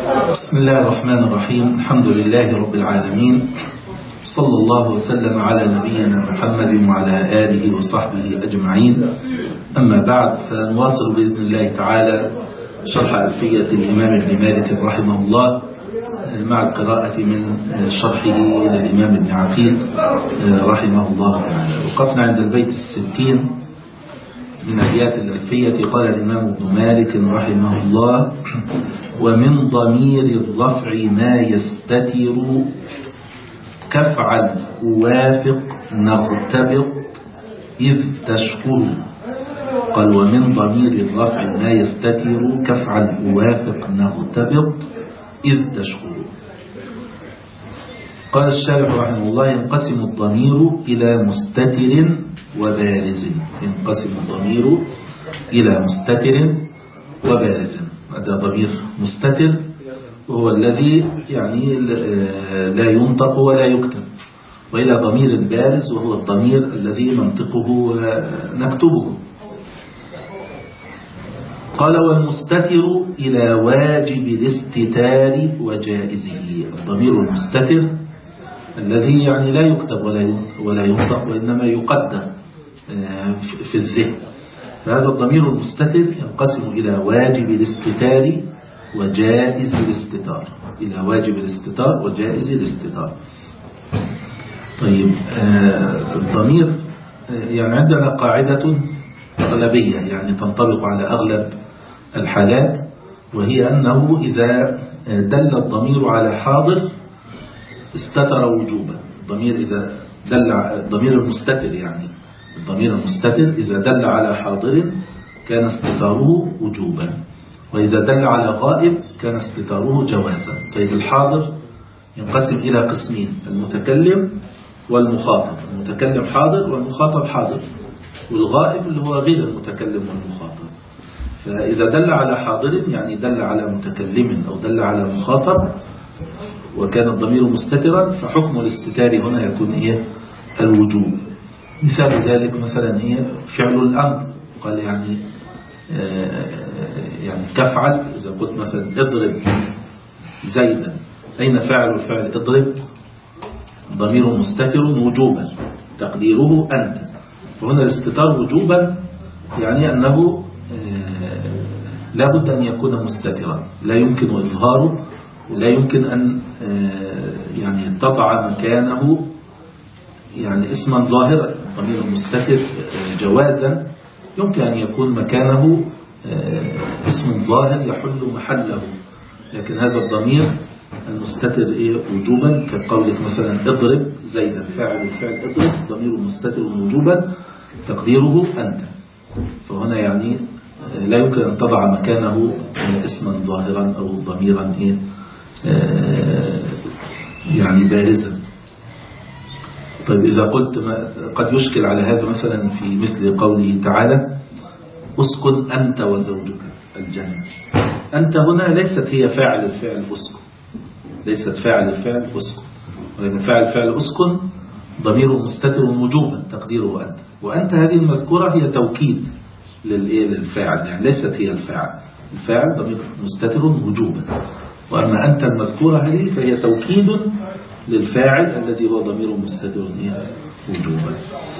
بسم الله الرحمن الرحيم. الحمد لله رب العالمين، صلى الله وسلم على نبينا محمد وعلى آله وصحبه أجمعين. أما بعد، فنواصل بإذن الله تعالى شرح ألفية الإمام ابن مالك رحمه الله مع القراءة من شرحه للإمام ابن عقيل رحمه الله تعالى. وقفنا عند البيت 60 من أبيات الألفية. قال الإمام ابن مالك رحمه الله: ومن ضمير الرفع ما يستتر، كفعل أوافق نغتبط إذ تشكر. قال: ومن ضمير الرفع ما يستتر، كفعل أوافق نغتبط إذ تشكر. قال الشارح رحمه الله: ينقسم الضمير إلى مستتر وبارز. ينقسم الضمير إلى مستتر وبارز. هذا ضمير مستتر وهو الذي يعني لا ينطق ولا يكتب، وإلى ضمير بارز وهو الضمير الذي ننطقه ونكتبه. قال: والمستتر إلى واجب الاستتار وجائزه. الضمير المستتر الذي يعني لا يكتب ولا ينطق وإنما يقدر في الذهن، فهذا الضمير المستتر ينقسم إلى واجب الاستتار وجائز الاستتار. إلى واجب الاستتار وجائز الاستتار. طيب، الضمير يعني عندنا قاعدة أغلبية يعني تنطبق على أغلب الحالات، وهي أنه إذا دل الضمير على حاضر استتر وجوبا. الضمير إذا دل الضمير المستتر يعني الضمير المستتر إذا دل على حاضر كان استتاره وجوبا، وإذا دل على غائب كان استتاره جوازا. طيب، الحاضر ينقسم إلى قسمين: المتكلم والمخاطب. المتكلم حاضر والمخاطب حاضر، والغائب اللي هو غير المتكلم والمخاطب. فإذا دل على حاضر يعني دل على متكلم أو دل على مخاطب وكان الضمير مستترا، فحكم الاستتار هنا يكون الوجوب. مثال ذلك مثلا فعل الأمر. قال يعني كفعل. إذا قلت مثلا اضرب زيدا، أين فاعل الفعل اضرب؟ ضمير مستتر وجوبا تقديره أنت. وهنا الاستتار وجوبا يعني أنه لا بد أن يكون مستترا، لا يمكن إظهاره، ولا يمكن أن يعني تضع مكانه يعني اسما ظاهرا. الضمير المستتر جوازا يمكن أن يكون مكانه اسم ظاهر يحل محله، لكن هذا الضمير المستتر وجوبا كقولك مثلا اضرب زيدا، فاعل الفعل اضرب ضمير مستتر وجوبا تقديره أنت. فهنا يعني لا يمكن أن تضع مكانه اسما ظاهرا أو ضميرا يعني بارزا. طيب، إذا قلت قد يشكل على هذا مثلا في مثل قوله تعالى: اسكن أنت وزوجك الجنة. أنت هنا ليست هي فاعل الفعل اسكن، ليست فاعل الفعل اسكن، ولكن فاعل الفعل اسكن ضمير مستتر وجوبا تقديره أنت. وأنت هذه المذكورة هي توكيد للفاعل، يعني ليست هي الفاعل. الفاعل ضمير مستتر وجوبا، وأما أنت المذكورة هذه فهي توكيد للفاعل الذي هو ضمير مستتر وجوبا.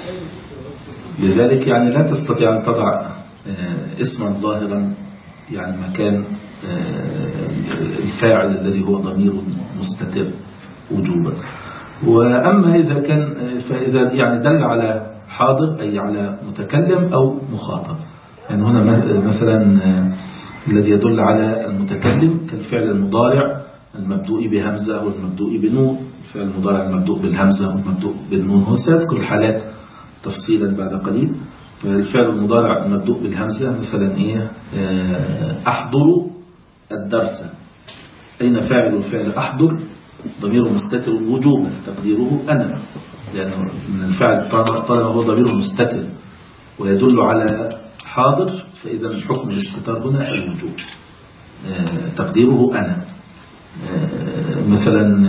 لذلك يعني لا تستطيع أن تضع اسما ظاهرا يعني مكان الفاعل الذي هو ضمير مستتر وجوبا. وأما إذا كان فإذا يعني دل على حاضر أي على متكلم أو مخاطب. يعني هنا مثلا الذي يدل على المتكلم كالفعل المضارع المبدوء بهمزة والمبدوء بنون. الفعل المضارع المبدوء بالهمزة والمبدوء بالنون، هو سيذكر الحالات تفصيلا بعد قليل. الفعل المضارع المبدوء بالهمزة مثلا أحضر الدرس. أين فاعل الفعل أحضر؟ ضمير مستتر وجوبا تقديره أنا، لأنه من الفعل طالما هو ضمير مستتر ويدل على حاضر، فإذا الحكم الاستتار هنا الوجوب تقديره أنا. مثلا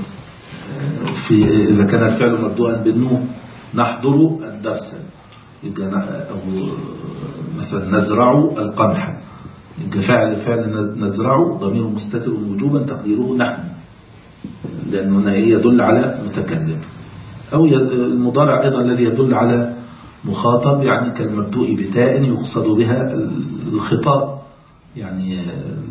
إذا كان الفعل مبدوءا بالنون نحضر الدرس، أو مثلا نزرع القمح، فعل نزرعه ضمير مستتر وجوبا تقديره نحن، لأنه هنا يدل على متكلم. أو المضارع أيضا الذي يدل على مخاطب، يعني كالمبدوء بتاء يقصد بها الخطاب، يعني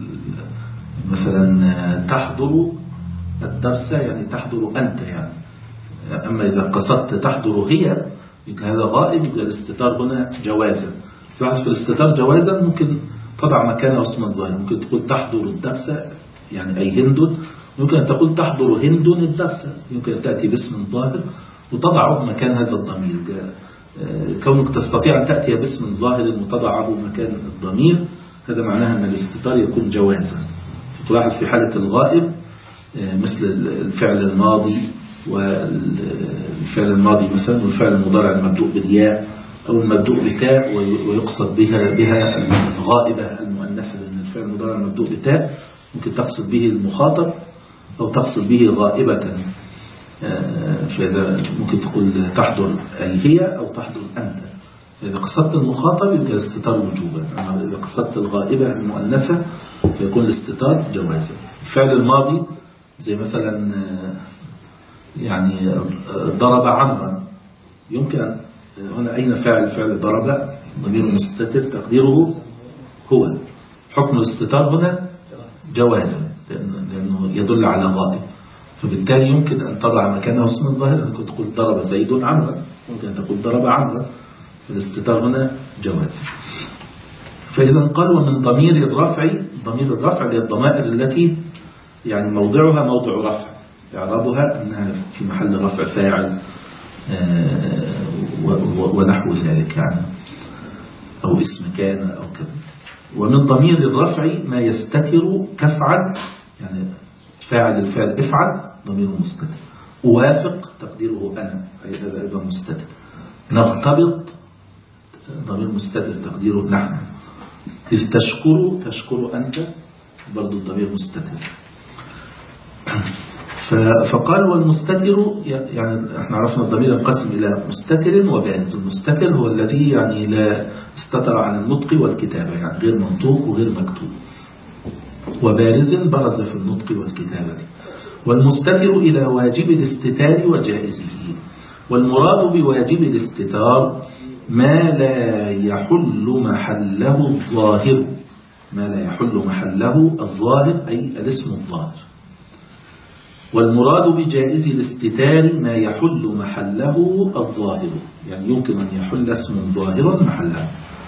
مثلا تحضر الدرس يعني تحضر أنت يعني. أما إذا قصدت تحضر هي هذا غائب، يبقى الاستتار هنا جوازا. تلاحظ في الاستتار جوازا ممكن تضع مكانه اسما ظاهرا، ممكن تقول تحضر الدرس يعني أي هند، ممكن أن تقول تحضر هند الدرس، يمكن أن تأتي باسم ظاهر وتضعه مكان هذا الضمير. كونك تستطيع أن تأتي باسم ظاهر وتضعه مكان الضمير، هذا معناه أن الاستتار يكون جوازا. تلاحظ في حالة الغائب مثل الفعل الماضي والفعل الماضي مثلا، والفعل المضارع المبدوء بالياء أو المبدوء بتاء ويقصد بها الغائبة المؤنثة، لأن الفعل المضارع المبدوء بتاء ممكن تقصد به المخاطب أو تقصد به غائبة. فإذا ممكن تقول تحضر أي هي أو تحضر أنت. إذا قصدت المخاطب يبقى الاستتار وجوبا، أما إذا قصدت الغائبة المؤنثة فيكون الاستتار جوازا. الفعل الماضي زي مثلا يعني ضرب عمرا، يمكن هنا أين فعل ضرب ضمير مستتر تقديره هو. حكم الاستتار هنا جوازا لأنه يدل على غائب، فبالتالي يمكن أن تضع مكانه اسم الظاهر. ممكن تقول ضرب زيد عمرا، ممكن أن تقول ضرب عمرا، فالاستتار هنا جواز. فإذا قال ومن ضمير الرفع، ضمير الرفع هي الضمائر التي يعني موضعها موضع رفع، إعرابها أنها في محل رفع فاعل ونحو ذلك يعني، أو اسم كان أو كذا. ومن ضمير الرفع ما يستتر كفعل، يعني فاعل الفعل افعل ضمير مستتر. أوافق تقديره أنا، أي هذا أيضا مستتر. نغتبط ضمير مستتر تقديره نحن. إذ تشكر أنت برضو الضمير مستتر. فقال والمستتر يعني احنا عرفنا الضمير ينقسم إلى مستتر وبارز. المستتر هو الذي يعني لا استتر عن النطق والكتابة، يعني غير منطوق وغير مكتوب. وبارز برز في النطق والكتابة. والمستتر إلى واجب الاستتار وجائزه. والمراد بواجب الاستتار ما لا يحل محله الظاهر، ما لا يحل محله الظاهر أي الاسم الظاهر. والمراد بجائز الاستتار ما يحل محله الظاهر، يعني يمكن أن يحل اسم ظاهر محله.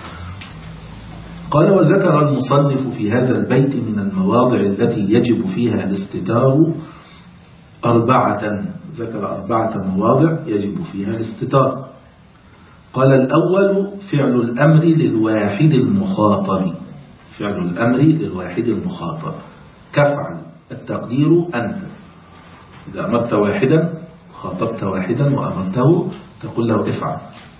قال وذكر المصنف في هذا البيت من المواضع التي يجب فيها الاستتار 4، ذكر 4 مواضع يجب فيها الاستتار. قال الأول فعل الأمر للواحد المخاطب، فعل الأمر للواحد المخاطب كفعل التقدير أنت. إذا أمرت واحدا خاطبت واحدا وأمرته تقول له افعل،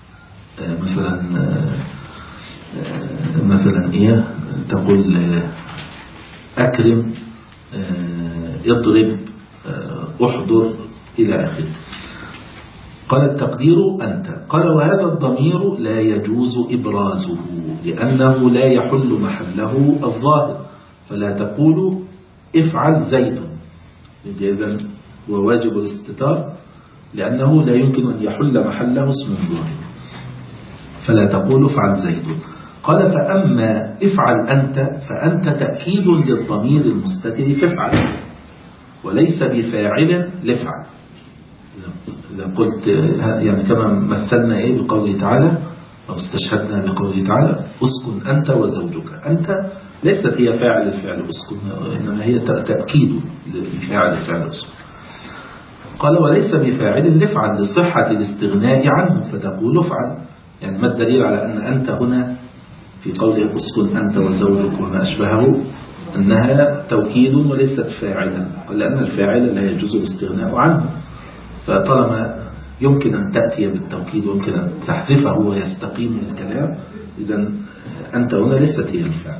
مثلا إيه تقول أكرم، اضرب، احضر إلى آخره. قال التقدير أنت. قال وهذا الضمير لا يجوز إبرازه لأنه لا يحل محله الظاهر، فلا تقول افعل زيد، إذن وواجب الاستتار لأنه لا يمكن أن يحل محله اسم ظاهر، فلا تقول افعل زيد. قال فأما افعل أنت فأنت تأكيد للضمير المستتر فافعل، وليس بفاعل لافعل. إذا قلت يعني كما مثلنا إيه بقوله تعالى أو استشهدنا بقوله تعالى أسكن أنت وزوجك. أنت ليست هي فاعل الفعل أسكن، إنما هي تأكيد لفاعل الفعل أسكن. قال وليس بفاعل لافعل لصحة الاستغناء عنه، فتقول افعل. يعني ما الدليل على أن أنت هنا في قوله أسكن أنت وزوجك وما أشبهه أنها توكيد وليست فاعلا؟ قال لأن الفاعل لا يجوز الاستغناء عنه، فطالما يمكن أن تأتي بالتوكيد ويمكن أن تحذفه ويستقيم الكلام، إذن أنت هنا ليست هي الفعل.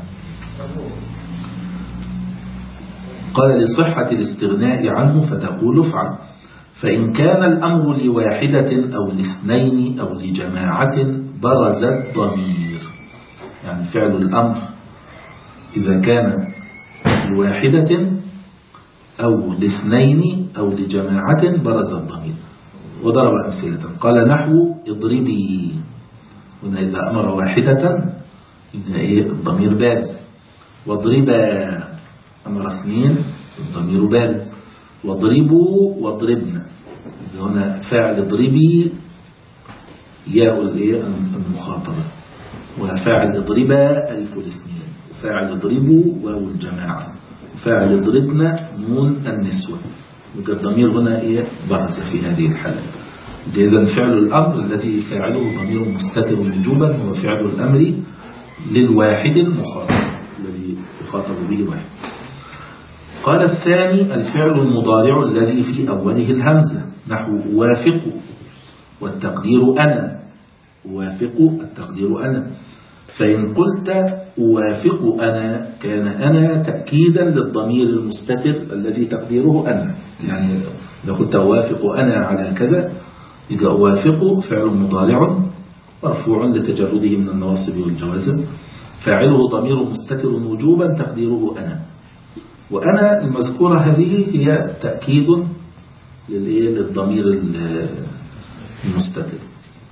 قال لصحة الاستغناء عنه فتقول افعل. فإن كان الأمر لواحدة أو لاثنين أو لجماعة برز الضمير، يعني فعل الأمر إذا كان لواحدة أو لاثنين أو لجماعة برز الضمير. وضرب أمثلة قال نحو اضربي، هنا إذا أمر واحدة الضمير بارز. واضربا أمر اثنين الضمير بارز. واضربوا واضربنا، هنا فاعل اضربي ياء المخاطبة، وفاعل اضربا ألف الاثنين، وفاعل اضربوا واو الجماعة، وفاعل اضربنا نون النسوة. الضمير هنا برز في هذه الحالة. إذن فعل الأمر الذي فاعله ضمير مستتر وجوبا هو فعل الأمر للواحد المخاطب الذي يخاطب به واحد. قال الثاني الفعل المضارع الذي في أوله الهمزة، نحو أوافق والتقدير أنا. أوافق التقدير أنا، فإن قلت أوافق أنا كان أنا تأكيدا للضمير المستتر الذي تقديره أنا. يعني لو قلت أوافق أنا على كذا يبقى أوافق فعل مضارع مرفوع لتجرده من النواصب والجوازم، فاعله ضمير مستتر وجوبا تقديره أنا. وأنا المذكورة هذه هي تأكيد للضمير المستتر،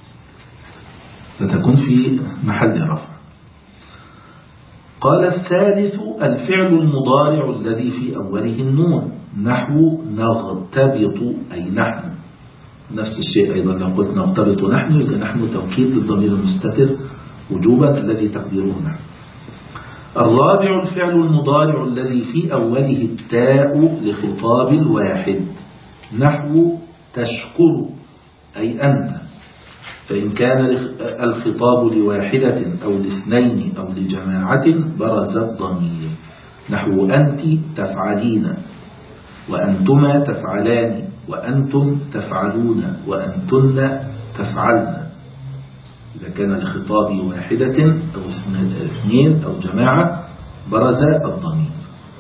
فتكون في محل رفع. قال الثالث الفعل المضارع الذي في أوله النون، نحو نغتبط أي نحن. نفس الشيء أيضا لو قلت نغتبط نحن يبقى نحن توكيد للضمير المستتر وجوبا الذي تقديره نحن. الرابع الفعل المضارع الذي في أوله التاء لخطاب الواحد، نحو تشكر أي أنت، فإن كان الخطاب لواحدة أو لاثنين أو لجماعة برز الضمير، نحو أنت تفعلين، وأنتما تفعلان، وأنتم تفعلون، وأنتن تفعلن. إذا كان لخطاب واحدة أو اثنين أو جماعة برز الضمير.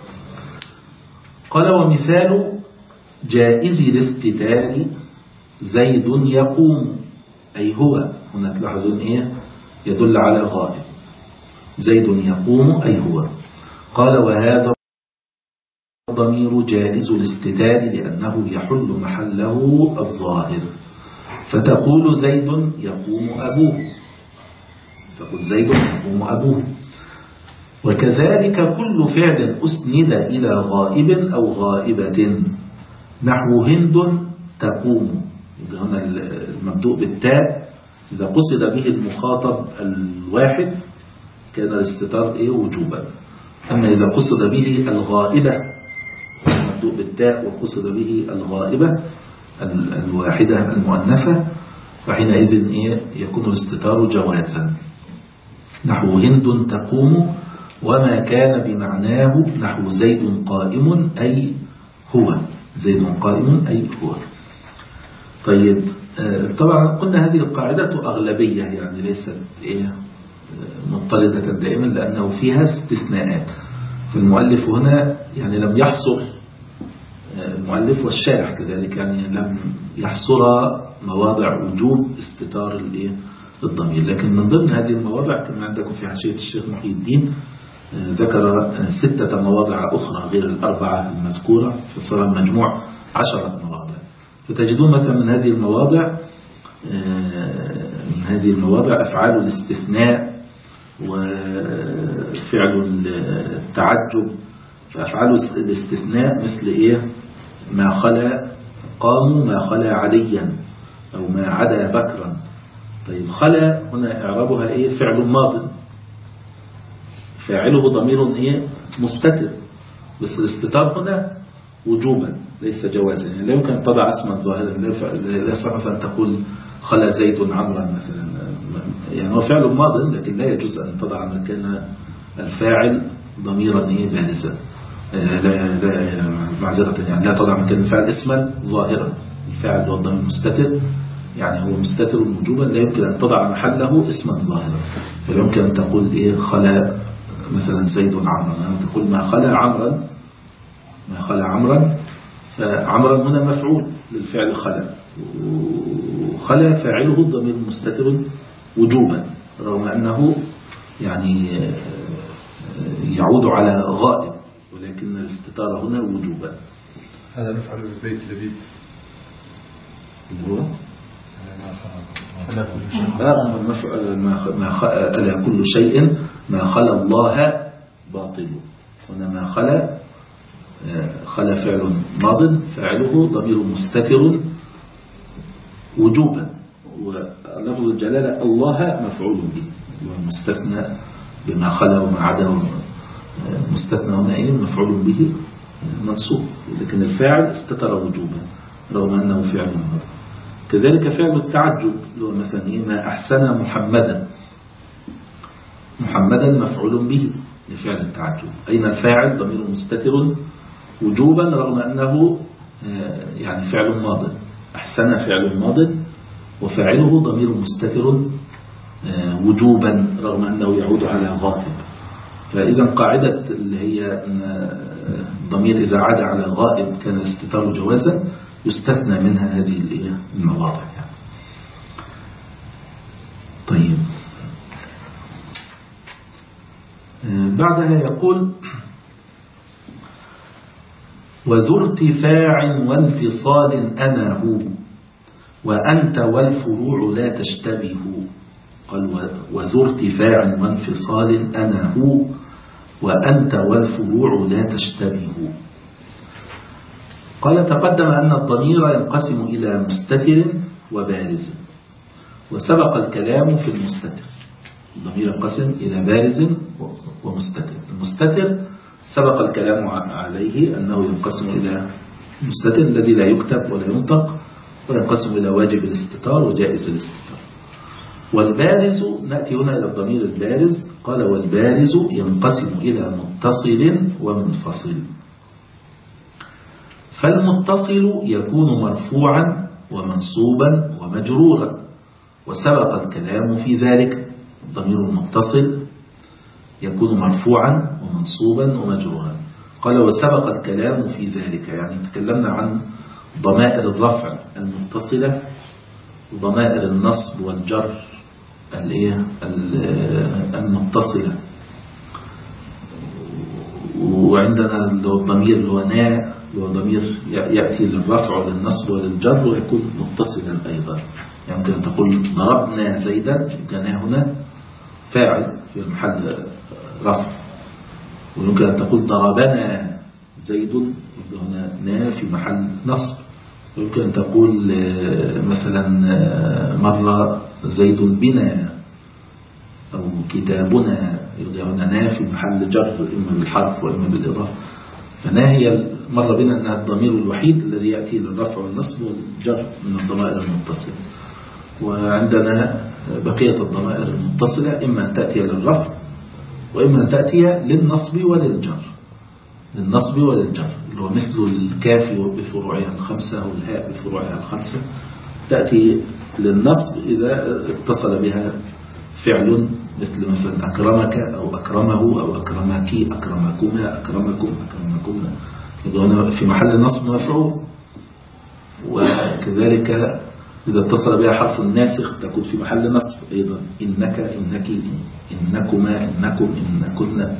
قال ومثال جائز الاستتار زيد يقوم أي هو، هنا تلاحظون يدل على غائب، زيد يقوم أي هو. قال وهذا الضمير جائز الاستتار لأنه يحل محله الظاهر، فتقول زيد يقوم أبوه، تقول زيد يقوم أبوه. وكذلك كل فعل أسند إلى غائب أو غائبة، نحو هند تقوم. هنا المبدوء بالتاء إذا قصد به المخاطب الواحد كان الاستتار وجوبا. أما إذا قصد به الغائبة المبدوء بالتاء وقصد به الغائبة الواحدة المؤنثة فحينئذ يكون الاستتار جوازا، نحو هند تقوم، وما كان بمعناه نحو زيد قائم أي هو، زيد قائم أي هو. طيب طبعا قلنا هذه القاعدة أغلبية، يعني ليست مضطردة دائما لأنه فيها استثناءات. فالمؤلف هنا يعني لم يحصر، المؤلف والشارح كذلك يعني لم يحصر مواضع وجوب استتار الضمير، لكن من ضمن هذه المواضع كما عندكم في حاشية الشيخ محي الدين ذكر 6 مواضع أخرى غير الأربعة المذكورة، فصار المجموع 10 مواضع. فتجدون مثلا من هذه المواضع أفعال الاستثناء وفعل التعجب. فأفعال الاستثناء مثل ما خلا قاموا، ما خلا عليا، أو ما عدا بكرا. طيب خلا هنا إعرابها فعل ماض، فاعله ضمير مستتر، بس الاستتار هنا وجوبا ليس جوازا، يعني لا يمكن تضع اسما ظاهرا، لا يصح أن تقول خلا زيد عمرا مثلا، يعني هو فعل ماض لكن لا يجوز أن تضع مكان الفاعل ضميرا بارزا، لا معذرة، يعني لا تضع مكان الفاعل اسما ظاهرا، الفاعل هو الضمير مستتر، يعني هو مستتر وجوبا، لا يمكن أن تضع محله اسما ظاهرا. فلا يمكن أن تقول خلا مثلا زيد عمرا، تقول ما خلا عمرا، ما خلا عمرا، فعمرا هنا مفعول للفعل خلا، وخلا فاعله الضمير مستتر وجوبا، رغم أنه يعني يعود على غائب، ولكن الاستتارة هنا وجوبا. هذا نفعل بالبيت لبيت اللي هو ألا كل شيء ما خلا الله باطل. هنا ما خلا فعل ماض فاعله ضمير مستتر وجوبا، ولفظ الجلالة الله مفعول به والمستثنى بما خلا وما عدا مستثنى هنا مفعول به منصوب، لكن الفاعل استتر وجوبا رغم أنه فعل ماض. كذلك فعل التعجب اللي هو مثلا ما أحسن محمدا مفعول به لفعل التعجب. أين الفاعل؟ ضمير مستتر وجوبا رغم أنه يعني فعل ماض. أحسن فعل ماض وفاعله ضمير مستتر وجوبا رغم أنه يعود على غائب. فإذا قاعدة اللي هي الضمير إذا عاد على غائب كان الاستتار جوازا يستثنى منها هذه المواضع يعني. طيب بعدها يقول وذو ارتفاع وانفصال أنا هو وأنت والفروع لا تشتبه. قال وذو ارتفاع وانفصال أنا هو وأنت والفروع لا تشتبه. قال تقدم أن الضمير ينقسم إلى مستتر وبارز، وسبق الكلام في المستتر. الضمير ينقسم إلى بارز ومستتر. المستتر سبق الكلام عليه أنه ينقسم إلى مستتر الذي لا يكتب ولا ينطق، وينقسم إلى واجب الاستتار وجائز الاستتار. والبارز نأتي هنا إلى الضمير البارز. قال والبارز ينقسم إلى متصل ومنفصل. فالمتصل يكون مرفوعا ومنصوبا ومجرورا، وسبق الكلام في ذلك. الضمير المتصل يكون مرفوعا ومنصوبا ومجرورا. قال وسبق الكلام في ذلك، يعني تكلمنا عن ضمائر الرفع المتصلة وضمائر النصب والجر المتصلة. وعندنا الضمير اللي هو نا، اللي هو ضمير يأتي للرفع وللنصب وللجر ويكون متصلا أيضا. يعني ممكن تقول ضربنا زيدا، كان هنا فاعل في محل رفع، ويمكن أن تقول ضربنا زيد، هنا نا في محل نصب. ويمكن أن تقول مثلا مر زيد بنا أو كتابنا، هنا نا في محل جر إما بالحرف وإما بالإضافة. فنا هي مر بنا أنها الضمير الوحيد الذي يأتي للرفع والنصب والجر من الضمائر المتصلة. وعندنا بقية الضمائر المتصلة إما أن تأتي للرفع وإما أن تأتي للنصب وللجر. اللي هو مثل الكاف بفروعها الخمسة والهاء بفروعها الخمسة، تأتي للنصب إذا اتصل بها فعل مثل أكرمك أو أكرمه أو أكرمك أكرمكما أكرمكم أكرمكم، يبقى في محل نصب مفعول. وكذلك إذا اتصل بها حرف الناسخ تكون في محل نصب أيضا، إنك إنك إنكما إنكم إنكن.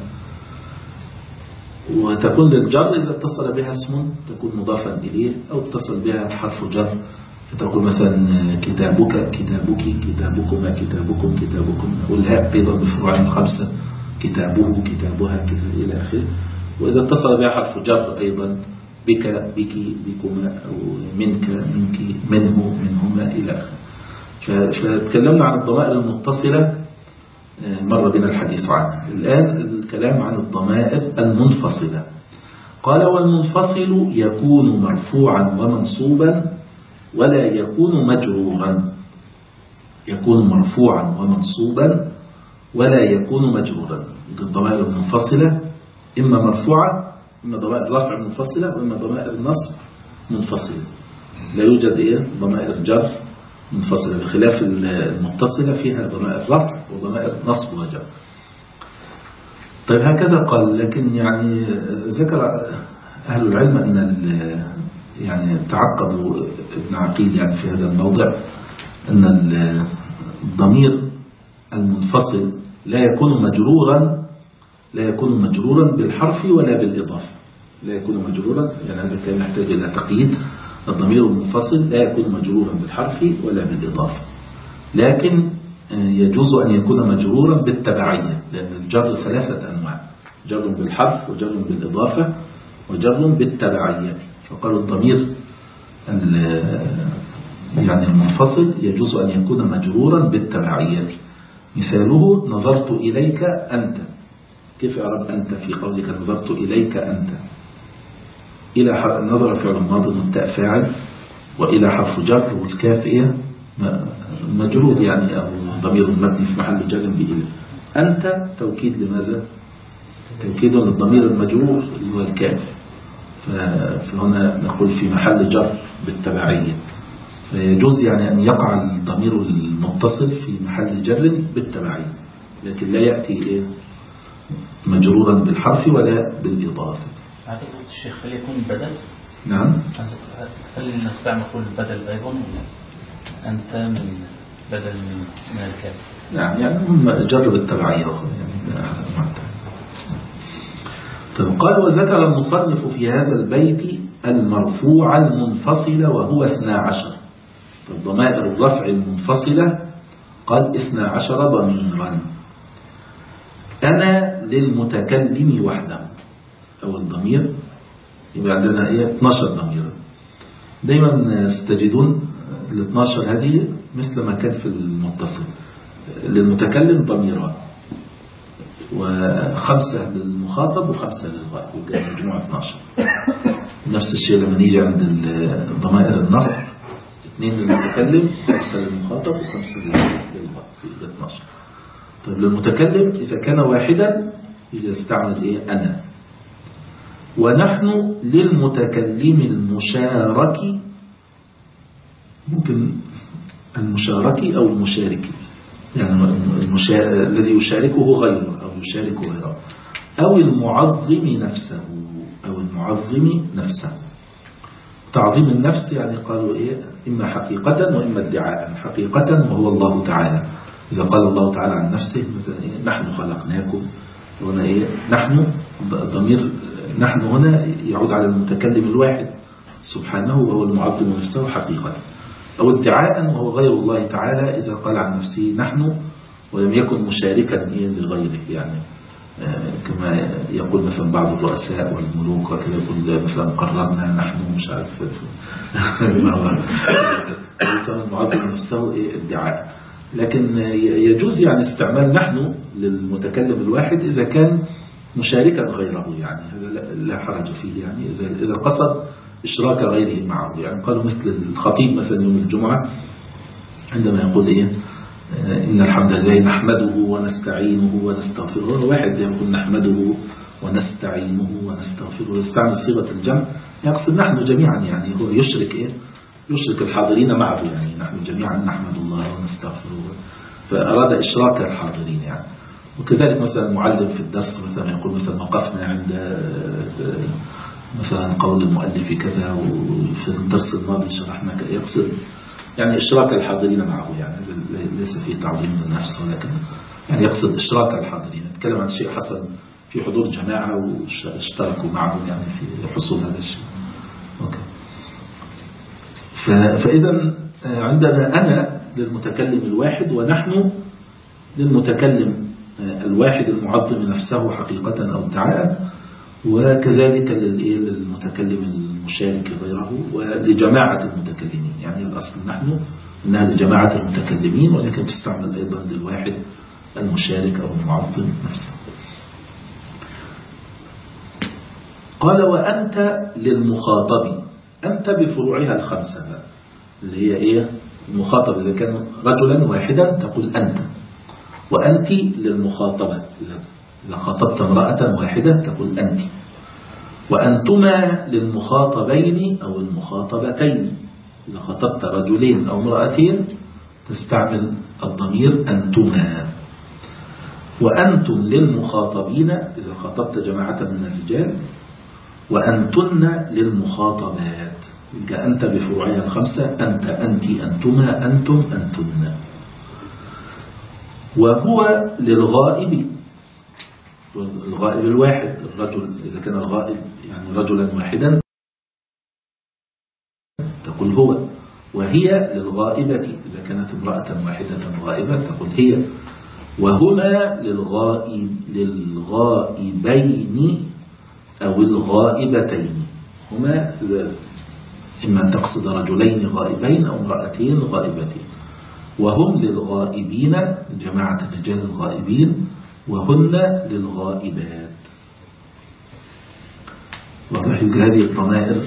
وتكون للجر إذا اتصل بها اسم تكون مضافا إليه، أو اتصل بها حرف جر فتقول مثلا كتابك كتابك كتابكما كتابكم كتابكم، والهاء أيضا بفروعها الخمسة، كتابه كتابها إلى آخره. وإذا اتصل بها حرف جر أيضا بك بك بكما، أو منك منك منه منهما إلى آخره. فتكلمنا عن الضمائر المتصلة مر بنا الحديث عنها. الآن الكلام عن الضمائر المنفصلة. قال والمنفصل يكون مرفوعا ومنصوبا ولا يكون مجرورا. يكون مرفوعا ومنصوبا ولا يكون مجرورا. الضمائر المنفصلة إما مرفوعة، إما ضمائر رفع منفصلة، وإما ضمائر نصب منفصلة. لا يوجد ضمائر جر منفصلة، بخلاف المتصلة فيها ضمائر رفع وضمائر نصب وجر. طيب هكذا قال. لكن يعني ذكر أهل العلم أن يعني تعقبوا ابن عقيل يعني في هذا الموضع أن الضمير المنفصل لا يكون مجرورا لا يكون مجرورا بالحرف ولا بالإضافة. لا يكون مجرورا، يعني هذا كان يحتاج إلى تقييد. الضمير المنفصل لا يكون مجرورا بالحرف ولا بالإضافة، لكن يجوز أن يكون مجرورا بالتبعية، لأن الجر 3 أنواع: جر بالحرف وجر بالإضافة وجر بالتبعية. فقالوا الضمير يعني المنفصل يجوز أن يكون مجرورا بالتبعية. مثاله: نظرت إليك أنت. كيف أعرف أنت في قولك نظرت إليك أنت؟ إلى النظر فعل ماض والتاء فاعل، وإلى حرف جر، والكاف إيه مجرور يعني، أو ضمير مبني في محل جر بإلى. أنت توكيد لماذا؟ توكيد للضمير المجرور اللي هو الكاف، فهنا نقول في محل جر بالتبعية. فيجوز يعني أن يقع الضمير المتصل في محل جر بالتبعية، لكن لا يأتي إيه مجرورا بالحرف ولا بالإضافة. أعتقد الشيخ هل يكون بدل؟ نعم. هل نستعمل كل بدل أيضا؟ أنت من بدل من الكاف. نعم، يعني هم جرب التبعية يعني. طيب، قال: وذكر المصنف في هذا البيت المرفوع المنفصل وهو 12. فالضمائر الرفع المنفصلة قال 12 ضميرا. أنا للمتكلم وحده، أو الضمير يبقى عندنا 12 ضميرا. دايما ستجدون ال 12 هذه مثل ما كان في المتصل. للمتكلم ضميران، و5 للمخاطب و5 للغائب، يبقى مجموعة 12. نفس الشيء لما نيجي عند ضمائر النصب، 2 للمتكلم، 5 للمخاطب و5 للغائب، يبقى 12. طيب للمتكلم إذا كان واحدا يستعمل أنا. ونحن للمتكلم المشارك، ممكن المشارك أو المشارك، يعني الذي يشاركه غيره أو يشارك غيره، أو المعظم نفسه أو المعظم نفسه. تعظيم النفس يعني قالوا إما حقيقة وإما ادعاء. حقيقة وهو الله تعالى، إذا قال الله تعالى عن نفسه مثلا نحن خلقناكم، هنا نحن ضمير نحن هنا يعود على المتكلم الواحد سبحانه وهو المعظم نفسه حقيقة. أو ادعاء وهو غير الله تعالى إذا قال عن نفسه نحن ولم يكن مشاركا لغيره، يعني كما يقول مثلا بعض الرؤساء والملوك وكذا، يقول مثلا قررنا نحن مش عارف ما هو المعظم نفسه ادعاء. لكن يجوز يعني استعمال نحن للمتكلم الواحد إذا كان مشاركا غيره، يعني هذا لا حرج فيه، يعني إذا قصد إشراك غيره معه. يعني قالوا مثل الخطيب مثلا يوم الجمعة عندما يقول إن الحمد لله نحمده ونستعينه ونستغفره، واحد يقول نحمده ونستعينه ونستغفره، يستعمل صيغة الجمع، يقصد نحن جميعا، يعني هو يشرك يشرك الحاضرين معه، يعني نحن جميعا نحمد الله ونستغفره، فأراد إشراك الحاضرين يعني. وكذلك مثلا المعلم في الدرس مثلا يقول مثلا وقفنا عند مثلا قول المؤلف كذا، وفي الدرس الماضي شرحنا كذا، يقصد يعني إشراك الحاضرين معه، يعني ليس فيه تعظيم للنفس، ولكن يعني يقصد إشراك الحاضرين، يتكلم عن شيء حصل في حضور جماعة واشتركوا معه يعني في حصول هذا الشيء. أوكي. فإذا عندنا أنا للمتكلم الواحد، ونحن للمتكلم الواحد المعظم نفسه حقيقة أو ادعاء، وكذلك للمتكلم المشارك غيره، ولجماعة المتكلمين. يعني الأصل نحن إنها لجماعة المتكلمين، ولكن تستعمل أيضا للواحد المشارك أو المعظم نفسه. قال: وأنت للمخاطب. أنت بفروعها 5 اللي هي المخاطب إذا كان رجلا واحدا تقول أنت، وأنت للمخاطبة إذا خاطبت امرأة واحدة تقول أنت، وأنتما للمخاطبين أو المخاطبتين، إذا خاطبت رجلين أو امرأتين تستعمل الضمير أنتما، وأنتم للمخاطبين إذا خاطبت جماعة من الرجال، وأنتن للمخاطبات. أنت بفروعها 5 أنت، أنت، أنتما، أنتم، أنتن. وهو للغائب الغائب الواحد، الرجل إذا كان الغائب يعني رجلا واحدا تقول هو، وهي للغائبة إذا كانت امرأة واحدة غائبة تقول هي، وهما للغائبين أو الغائبتين، هما إما أن تقصد رجلين غائبين أو امرأتين غائبتين، وهم للغائبين جماعة الرجال الغائبين، وهن للغائبات. واضح هذه الضمائر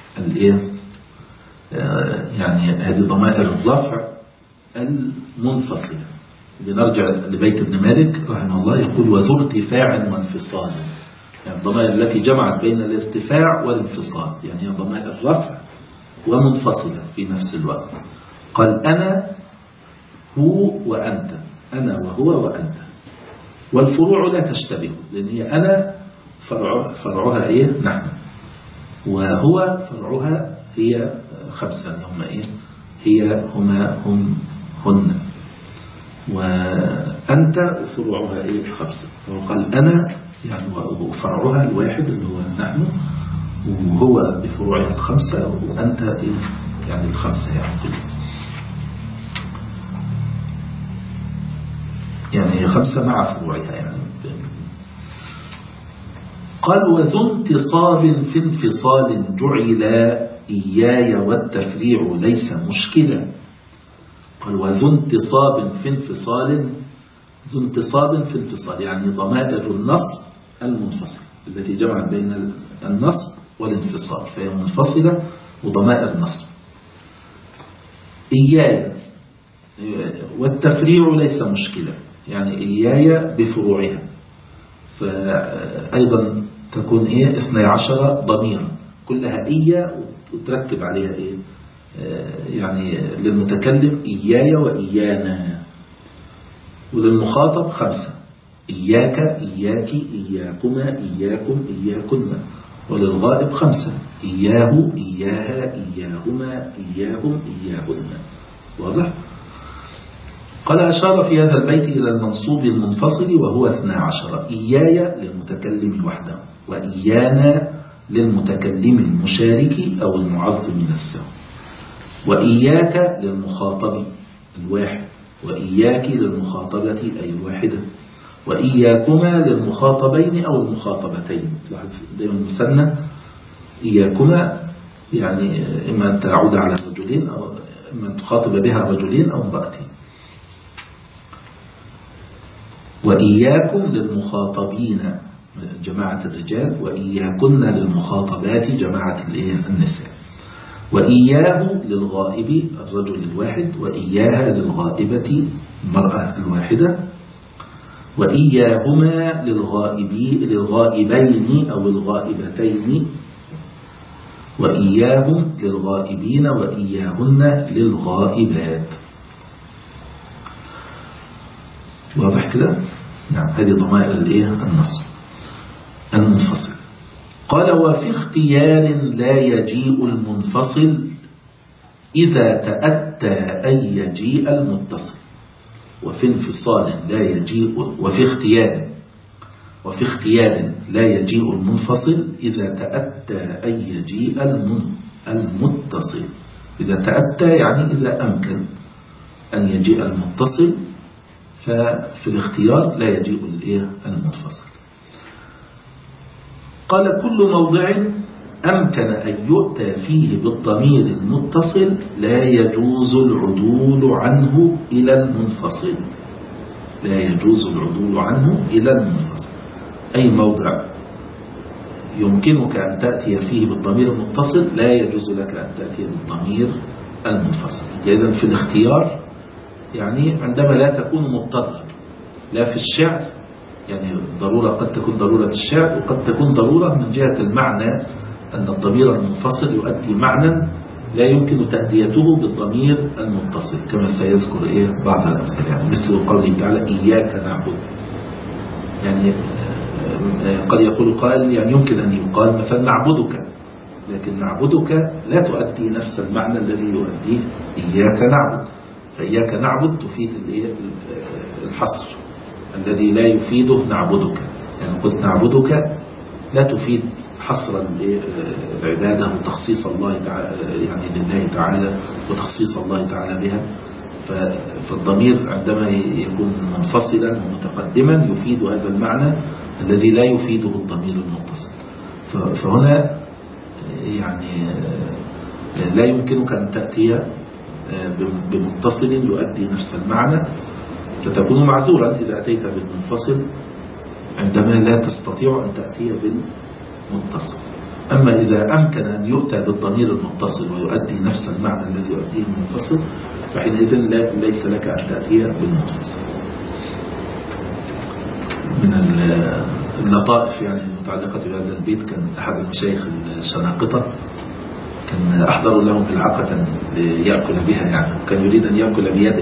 يعني هذه ضمائر الرفع المنفصلة. بنرجع لبيت ابن مالك رحمه الله يقول وذو ارتفاع وانفصال، يعني الضمائر التي جمعت بين الارتفاع والانفصال، يعني ضمائر الرفع ومنفصلة في نفس الوقت. قال أنا هو وأنت، أنا وهو وأنت، والفروع لا تشتبه، لأن هي أنا فرعها إيه؟ نحن، وهو فرعها هي خمسة، هم إيه؟ هي هما هم هن، وأنت فروعها إيه؟ خمسة. فقال أنا يعني وفرعها الواحد اللي هو نحن، وهو بفروعها الخمسة، وأنت إيه؟ يعني الخمسة يعني كلها، يعني خمسة مع فروعها يعني. قال وذو انتصاب في انفصال جعل إياي والتفريع ليس مشكلا. قال وذو انتصاب في انفصال، ذو انتصاب في انفصال يعني ضمائر النصب المنفصل التي جمعت بين النصب والانفصال، فهي منفصلة وضمائر نصب. إياي والتفريع ليس مشكلة، يعني إياي بفروعها، فأيضا تكون إيه 12 ضميرا كلها إيا وترتب عليها إيه يعني للمتكلم إياي وإيانا، وللمخاطب خمسة إياك إياك إياكما إياكم إياكن، وللغائب خمسة إياه إياها إياهما إياهم إياهن. واضح؟ قال أشار في هذا البيت إلى المنصوب المنفصل وهو 12، إياي للمتكلم وحده، وإيانا للمتكلم المشارك أو المعظم نفسه، وإياك للمخاطب الواحد، وإياك للمخاطبة أي الواحدة، وإياكما للمخاطبين أو المخاطبتين. دائما المثنى إياكما يعني إما أن تعود على رجلين أو إما أن تخاطب بها رجلين أو امرأتين. وإياكم للمخاطبين جماعة الرجال، وإياكن للمخاطبات جماعة النساء، وإياه للغائب الرجل الواحد، وإياها للغائبة المرأة الواحدة، وإياهما للغائبين أو الغائبتين، وإياهم للغائبين، وإياهن للغائبات. واضح كده؟ نعم، هذه ضمائر النصب المنفصل. قال وفي اختيار لا يجيء المنفصل إذا تأتى أن يجيء المتصل، وفي انفصال لا يجيء، وفي اختيار لا يجيء المنفصل إذا تأتى أن يجيء المتصل. إذا تأتى يعني إذا أمكن أن يجيء المتصل، ففي الاختيار لا يجيء المنفصل. قال كل موضع أمكن أن يؤتى فيه بالضمير المتصل لا يجوز العدول عنه إلى المنفصل، لا يجوز العدول عنه إلى المنفصل. أي موضع يمكنك أن تأتي فيه بالضمير المتصل لا يجوز لك أن تأتي بالضمير المنفصل. إذن في الاختيار يعني عندما لا تكون مضطر، لا في الشعر يعني ضرورة، قد تكون ضرورة الشعر وقد تكون ضرورة من جهة المعنى، أن الضمير المنفصل يؤدي معنى لا يمكن تأديته بالضمير المتصل، كما سيذكر بعض الأمثلة، يعني مثل قوله تعالى إياك نعبد. يعني قد يقول قائل يعني يمكن أن يقال مثلا نعبدك، لكن نعبدك لا تؤدي نفس المعنى الذي يؤديه إياك نعبد. فإياك نعبد تفيد الحصر الذي لا يفيده نعبدك، يعني قلت نعبدك لا تفيد حصر العبادة وتخصيص الله تعالى، يعني لله تعالى وتخصيص الله تعالى بها. فالضمير عندما يكون منفصلا ومتقدما يفيد هذا المعنى الذي لا يفيده الضمير المتصل. فهنا يعني لا يمكنك أن تأتي بمتصل يؤدي نفس المعنى، فتكون معذورا إذا أتيت بالمنفصل عندما لا تستطيع أن تأتي بالمتصل. أما إذا أمكن أن يؤتى بالضمير المتصل ويؤدي نفس المعنى الذي يؤديه المنفصل فحينئذ ليس لك أن تأتي بالمنفصل. من اللطائف يعني المتعلقة بهذا البيت، كان أحد المشايخ الشناقطة كان أحضر لهم ملعقة ليأكل بها، يعني كان يريد أن يأكل بيده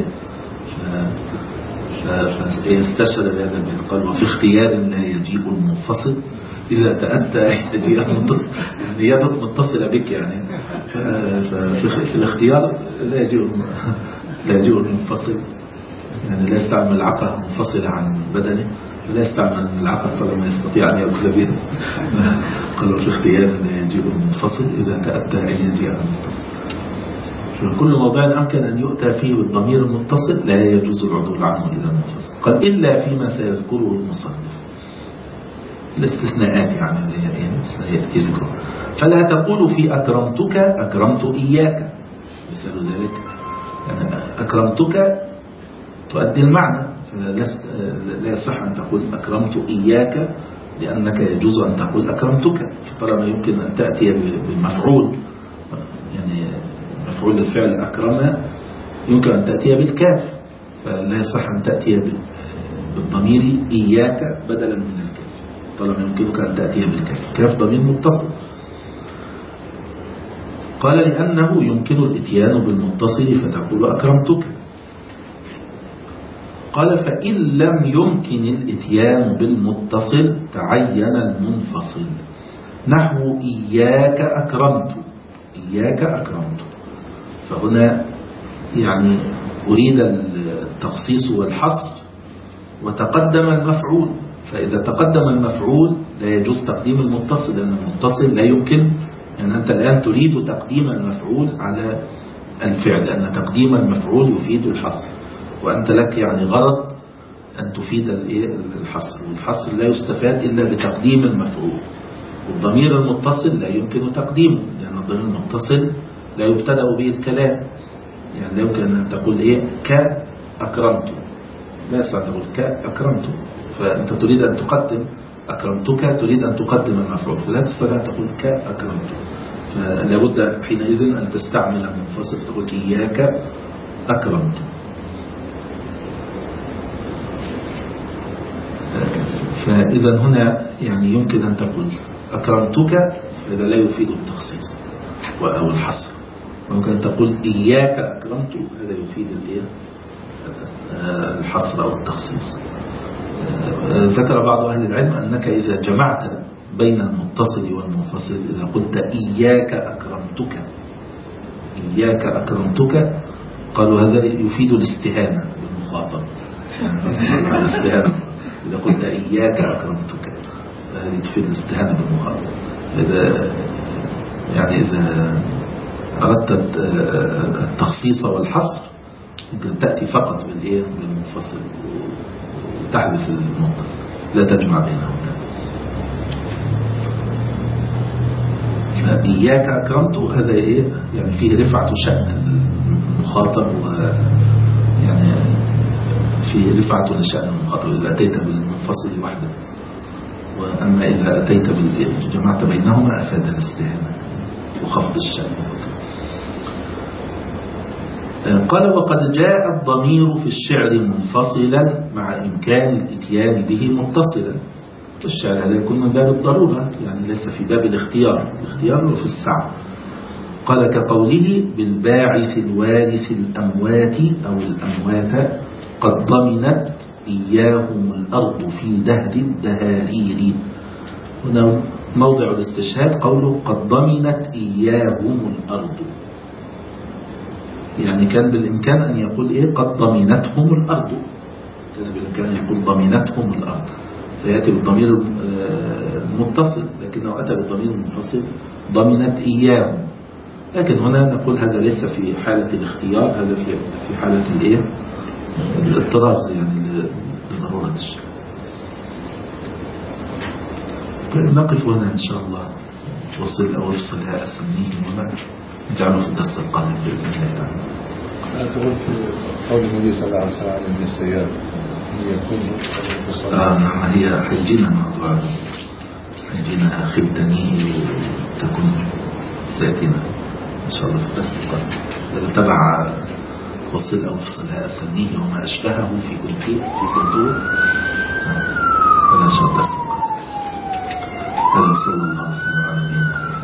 فاستشهد بهذا البيت، قال وفي اختيار لا يجيء المنفصل إذا تأتى يجيء المتصل، يعني يدك متصلة بك يعني. ففي الاختيار لا يجيء المنفصل، يعني لا يستعمل العقل منفصلة عن بدنه، لا يستعمل العقل فلما يستطيع أن يأكل بيده. قال في اختيار لا يجيء المنفصل إذا تأتى أن يجيء المنفصل. في كل موضع أمكن أن يؤتى فيه بالضمير المتصل لا يجوز العدول عنه إلى المنفصل. قال إلا فيما سيذكره المصنف، الاستثناءات يعني سيأتي ذكره. فلا تقول في أكرمتك أكرمت إياك، مثال ذلك يعني أكرمتك تؤدي المعنى، فلا يصح أن تقول أكرمت إياك لأنك يجوز أن تقول أكرمتك، فطالما يمكن أن تأتي بالمفعول، يعني مفعول الفعل أكرم يمكن أن تأتي بالكاف، فلا يصح أن تأتي بالضمير إياك بدلا من الكاف، طالما يمكنك أن تأتي بالكاف، كاف ضمير متصل. قال لأنه يمكن الاتيان بالمتصل فتقول أكرمتك. قال فإن لم يمكن الاتيان بالمتصل تعين المنفصل، نحو إياك أكرمت، إياك أكرمت. فهنا يعني أريد التخصيص والحصر وتقدم المفعول، فإذا تقدم المفعول لا يجوز تقديم المتصل، لأن المتصل لا يمكن، يعني أنت الآن تريد تقديم المفعول على الفعل، لأن تقديم المفعول يفيد الحصر، وأنت لك يعني غرض أن تفيد الحصر، والحصر لا يستفاد إلا بتقديم المفعول، والضمير المتصل لا يمكن تقديمه، لأن الضمير المتصل لا يبتدأ به الكلام، يعني لا يمكن أن تقول كأكرمت، لا يستطيع أن تقول كأكرمت، فأنت تريد أن تقدم أكرمتك، تريد أن تقدم المفعول، فلا تستطيع أن تقول كأكرمت، فلا بد حينئذ أن تستعمل المنفصل، تقول إياك أكرمت. فإذا هنا يعني يمكن أن تقول أكرمتك، إذا لا يفيد التخصيص أو الحصر، ممكن أن تقول إياك أكرمت، هذا يفيد الحصر أو التخصيص. ذكر بعض أهل العلم أنك إذا جمعت بين المتصل والمنفصل، إذا قلت إياك أكرمتك، إياك أكرمتك، قالوا هذا يفيد الاستهانة بالمخاطب، الاستهانة. إذا قلت إياك أكرمتك هذه تفيد الاستهانة بالمخاطب. إذا أردت التخصيص والحصر ممكن تأتي فقط بالمنفصل وتحذف المتصل، لا تجمع بينهم. فإياك أكرمت هذا يعني فيه رفعة شأن المخاطب، ويعني فيه رفعة لشأن المخاطب إذا أتيت بالمنفصل وحده، وأما إذا أتيت جمعت بينهما أفاد الاستهانة وخفض الشأن. قال وقد جاء الضمير في الشعر منفصلا مع إمكان الاتيان به متصلا. الشعر هذا يكون من باب الضرورة، يعني ليس في باب الاختيار، الاختيار في السعة. قال كقوله بالباعث الوارث الأموات أو الأموات قد ضمنت إياهم الأرض في دهر الدهارير. هنا موضع الاستشهاد قوله قد ضمنت إياهم الأرض، يعني كان بالإمكان أن يقول قد ضمنتهم الأرض، كان بالإمكان أن يقول ضمنتهم الأرض، سيأتي بالضمير المتصل، لكنه أتى بالضمير المنفصل ضمنت إياه. لكن هنا نقول هذا ليس في حالة الاختيار، هذا في حالة الإيه؟ الاضطرار، يعني لضرورة الشيء. نقف هنا إن شاء الله، وصل أو افصل هاء أسميه وما نجعله في الدرس القادم بإذن الله تعالى. تقول في قول النبي صلى الله عليه وسلم عن ابن السيار يكون نعم، هي حجينا موضوع حجينا خلتني تكون سيأتينا إن شاء الله في الدرس القادم. إذا تبع وصل أو افصل هاء أسميه وما أشبهه في كنتور هذا إن شاء الله الدرس القادم. هذا صلى الله عليه وسلم على نبينا.